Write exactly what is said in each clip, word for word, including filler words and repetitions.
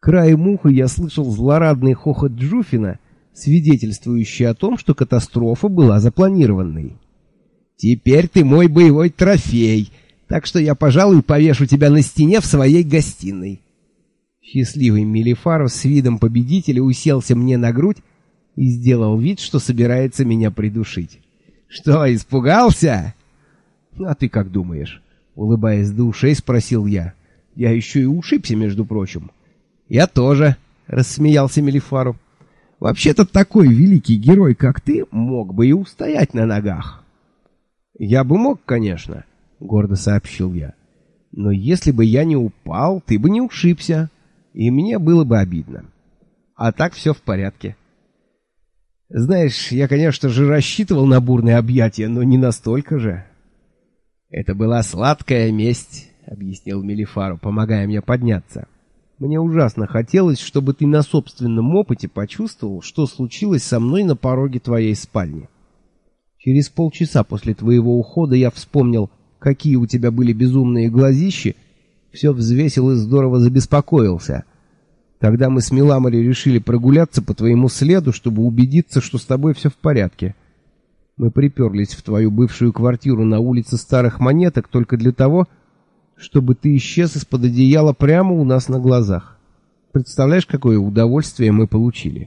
Краем уха я слышал злорадный хохот Джуфина, свидетельствующий о том, что катастрофа была запланированной. «Теперь ты мой боевой трофей, так что я, пожалуй, повешу тебя на стене в своей гостиной». Счастливый Мелифаро с видом победителя уселся мне на грудь и сделал вид, что собирается меня придушить. «Что, испугался?» «А ты как думаешь?» — улыбаясь до ушей, спросил я. «Я еще и ушибся, между прочим». «Я тоже», — рассмеялся Мелифаро. «Вообще-то такой великий герой, как ты, мог бы и устоять на ногах». «Я бы мог, конечно», — гордо сообщил я. «Но если бы я не упал, ты бы не ушибся, и мне было бы обидно. А так все в порядке». «Знаешь, я, конечно же, рассчитывал на бурные объятия, но не настолько же». «Это была сладкая месть», — объяснил Мелифаро, помогая мне подняться. «Мне ужасно хотелось, чтобы ты на собственном опыте почувствовал, что случилось со мной на пороге твоей спальни. Через полчаса после твоего ухода я вспомнил, какие у тебя были безумные глазищи, все взвесил и здорово забеспокоился. Тогда мы с Миламори решили прогуляться по твоему следу, чтобы убедиться, что с тобой все в порядке. Мы приперлись в твою бывшую квартиру на улице Старых Монеток только для того, чтобы ты исчез из-под одеяла прямо у нас на глазах. Представляешь, какое удовольствие мы получили?»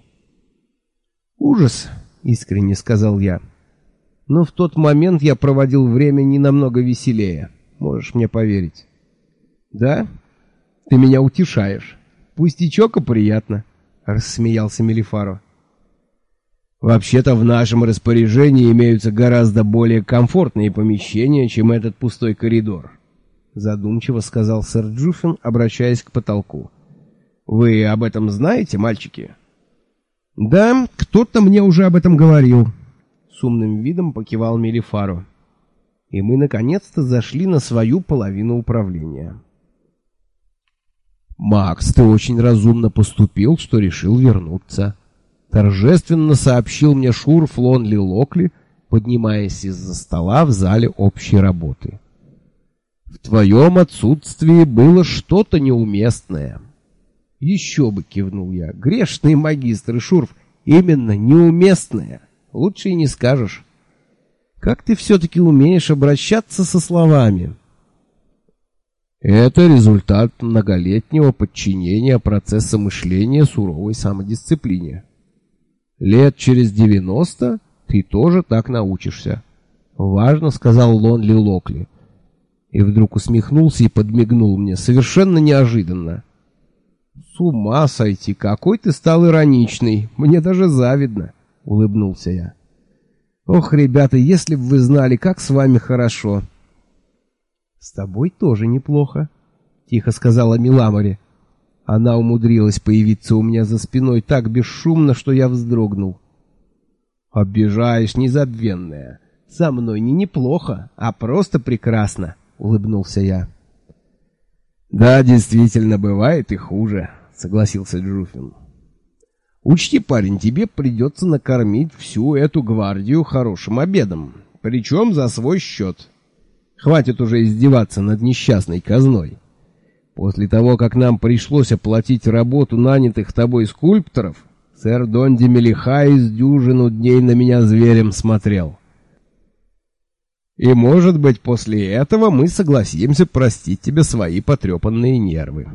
«Ужас», — искренне сказал я. «Но в тот момент я проводил время не намного веселее. Можешь мне поверить». «Да? Ты меня утешаешь. Пустячок, а приятно», — рассмеялся Мелифаро. «Вообще-то в нашем распоряжении имеются гораздо более комфортные помещения, чем этот пустой коридор», — задумчиво сказал сэр Джуфин, обращаясь к потолку. «Вы об этом знаете, мальчики?» «Да, кто-то мне уже об этом говорил», — с умным видом покивал Мелифаро. И мы наконец-то зашли на свою половину управления. «Макс, ты очень разумно поступил, что решил вернуться», — торжественно сообщил мне Шурф Лонли Локли, поднимаясь из-за стола в зале общей работы. «В твоем отсутствии было что-то неуместное». «Еще бы», — кивнул я, — «грешный магистр Шурф, именно неуместное. Лучше и не скажешь. Как ты все-таки умеешь обращаться со словами?» «Это результат многолетнего подчинения процесса мышления суровой самодисциплине. Лет через девяносто ты тоже так научишься», — важно сказал Лонли Локли. И вдруг усмехнулся и подмигнул мне совершенно неожиданно. «С ума сойти, какой ты стал ироничный, мне даже завидно», — улыбнулся я. «Ох, ребята, если бы вы знали, как с вами хорошо». «С тобой тоже неплохо», — тихо сказала Миламори. Она умудрилась появиться у меня за спиной так бесшумно, что я вздрогнул. «Обижаешь, незабвенная. Со мной не неплохо, а просто прекрасно», — улыбнулся я. «Да, действительно, бывает и хуже», — согласился Джуфин. «Учти, парень, тебе придется накормить всю эту гвардию хорошим обедом, причем за свой счет. Хватит уже издеваться над несчастной казной. После того, как нам пришлось оплатить работу нанятых тобой скульпторов, сэр Донди Мелихай с дюжину дней на меня зверем смотрел. И, может быть, после этого мы согласимся простить тебе свои потрепанные нервы».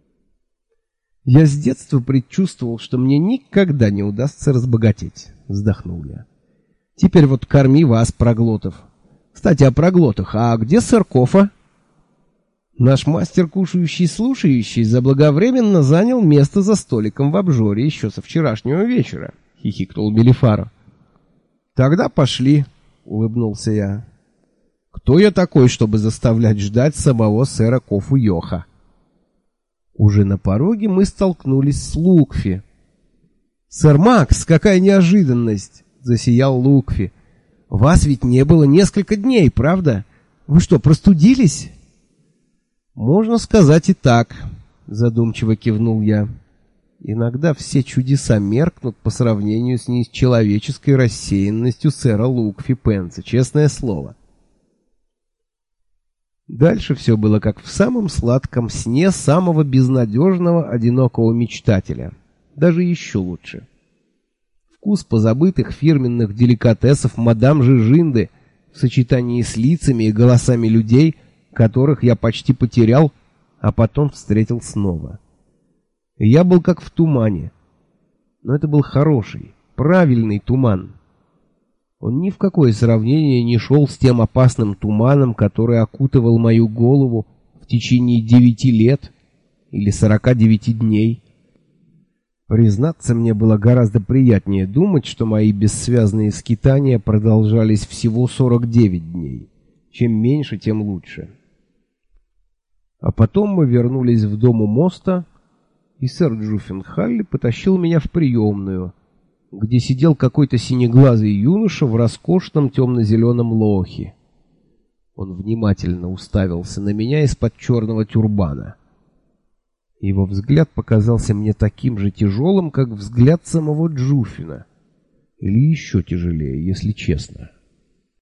«Я с детства предчувствовал, что мне никогда не удастся разбогатеть», — вздохнул я. «Теперь вот корми вас, проглотов. Кстати, о проглотах. А где сэр Кофа?» «Наш мастер кушающий-слушающий заблаговременно занял место за столиком в обжоре еще со вчерашнего вечера», — хихикнул Мелифаро. «Тогда пошли», — улыбнулся я. «Кто я такой, чтобы заставлять ждать самого сэра Кофу Йоха?» Уже на пороге мы столкнулись с Лукфи. «Сэр Макс, какая неожиданность!» — засиял Лукфи. «Вас ведь не было несколько дней, правда? Вы что, простудились?» «Можно сказать и так», — задумчиво кивнул я. «Иногда все чудеса меркнут по сравнению с нечеловеческой рассеянностью сэра Лукфи Пенса, честное слово». Дальше все было как в самом сладком сне самого безнадежного одинокого мечтателя. Даже еще лучше. Вкус позабытых фирменных деликатесов мадам Жижинды в сочетании с лицами и голосами людей, которых я почти потерял, а потом встретил снова. Я был как в тумане. Но это был хороший, правильный туман. Он ни в какое сравнение не шел с тем опасным туманом, который окутывал мою голову в течение девяти лет или сорока девяти дней. Признаться, мне было гораздо приятнее думать, что мои бессвязные скитания продолжались всего сорок девять дней. Чем меньше, тем лучше. А потом мы вернулись в дом у моста, и сэр Джуффин Халли потащил меня в приемную, где сидел какой-то синеглазый юноша в роскошном темно-зеленом лохе. Он внимательно уставился на меня из-под черного тюрбана. Его взгляд показался мне таким же тяжелым, как взгляд самого Джуффина. Или еще тяжелее, если честно.